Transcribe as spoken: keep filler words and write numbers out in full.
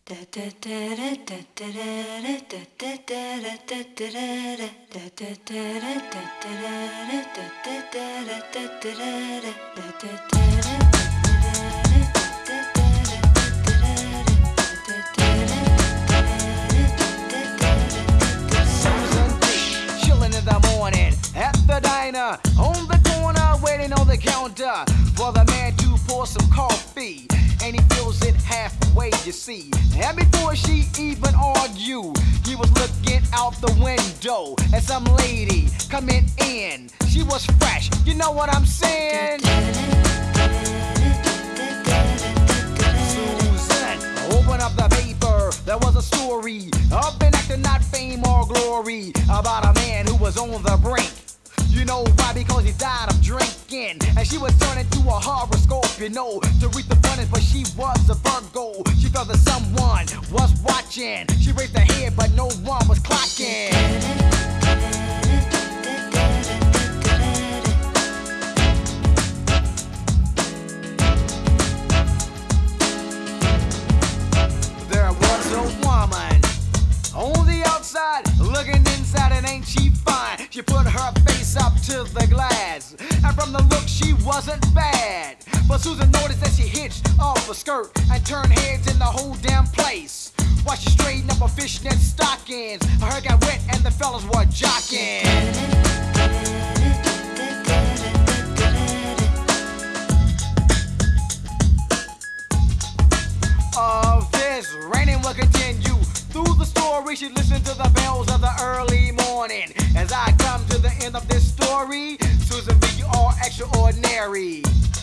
Chilling in the morning at the diner, on the corner, waiting on the counter for the man to pour some coffee. And he fills it halfway, you see. And before she even argued, he was looking out the window at some lady coming in. She was fresh, you know what I'm saying? Susan, open up the paper. There was a story of an actor, not fame or glory, about a man who was on the brink. You know why? Because he died of drinking. And she was turned into a horoscope, you know, to read the abundance, but she was a Virgo. She felt that someone was watching. She raised her head, but no one was clocking. There was a woman on the outside, looking inside, and ain't she fine? She put her face up to the glass, and from the look she wasn't bad. But Susan noticed that she hitched off her skirt and turned heads in the whole damn place. While she straightened up her fishnet stockings, her hair got wet and the fellas were jocking. Of this raining will continue. Through the story, she listened to the bells of the early morning. As I come to the end of this story, Susan B, you are extraordinary.